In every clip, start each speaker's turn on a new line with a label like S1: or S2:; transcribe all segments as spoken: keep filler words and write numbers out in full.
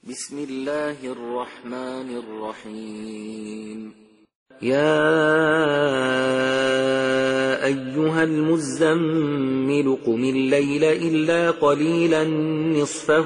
S1: بسم الله الرحمن الرحيم. يا أيها المزمل قم الليل إلا قليلا نصفه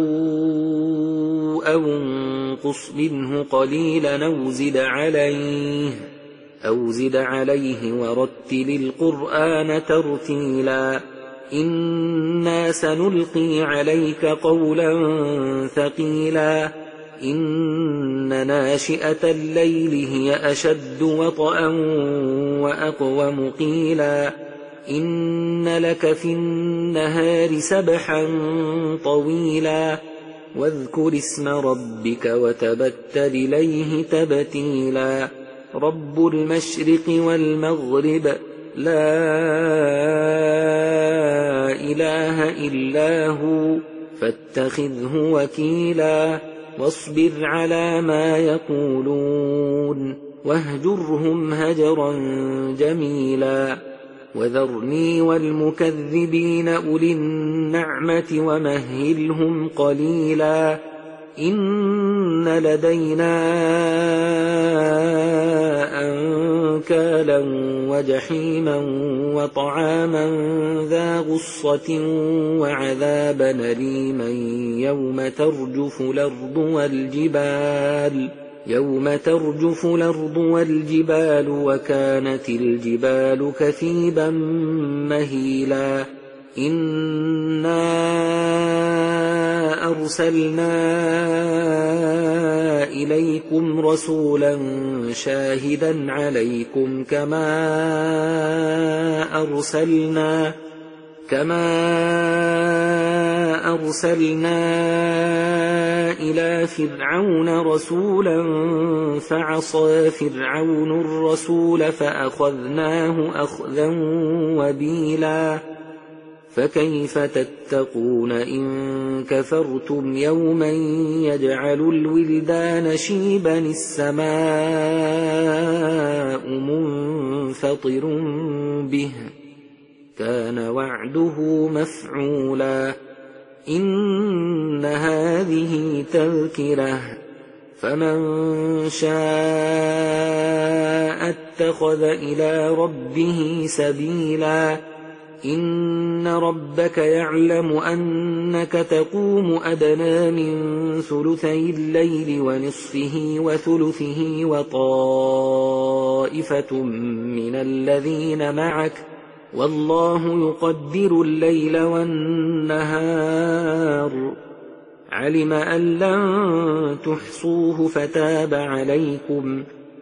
S1: أو انقص منه قليلا أو زد عليه أو زد عليه ورتل القرآن ترتيلا إنا سنلقي عليك قولا ثقيلا إن ناشئة الليل هي أشد وطئا وأقوم قيلا إن لك في النهار سبحا طويلا واذكر اسم ربك وتبتل إليه تبتيلا رب المشرق والمغرب لا إله إلا هو فاتخذه وكيلا واصبر على ما يقولون واهجرهم هجرا جميلا وذرني والمكذبين أولي النعمة ومهلهم قليلا إن لدينا أنكالا وجحيما وطعاما ذا غصة وعذابا أليما يوم ترجف الأرض والجبال يوم ترجف الأرض والجبال وكانت الجبال كثيبا مهيلا إنا أرسلنا إليكم رسولا شاهدا عليكم كما أرسلنا كما أرسلنا إلى فرعون رسولا فعصى فرعون الرسول فأخذناه أخذا وبيلا فكيف تتقون إن كفرتم يوما يجعل الولدان شيبا السماء منفطر به كان وعده مفعولا إن هذه تذكرة فمن شاء اتخذ إلى ربه سبيلا إن ربك يعلم أنك تقوم أدنى من ثلثي الليل ونصفه وثلثه وطائفة من الذين معك والله يقدر الليل والنهار علم أن لن تحصوه فتاب عليكم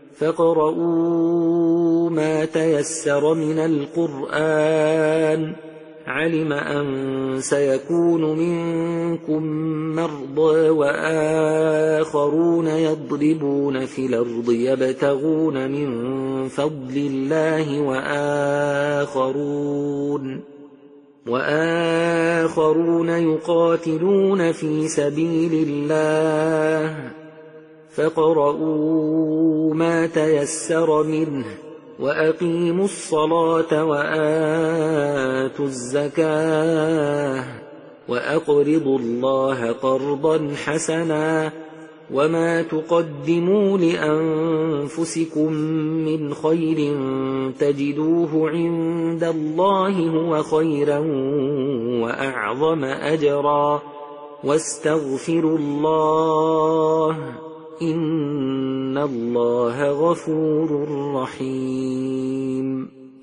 S1: فاقرؤوا ما تيسر من القرآن علم أن سيكون منكم مرضى وآخرون يضربون في الأرض يبتغون من فضل الله وآخرون وآخرون يقاتلون في سبيل الله فاقرؤوا ما تيسر منه وأقيموا الصلاة وآتوا الزكاة وأقرضوا الله قرضا حسنا وما تقدموا لأنفسكم من خير تجدوه عند الله هو خيرا وأعظم أجرا واستغفروا الله إن الله غفور رحيم.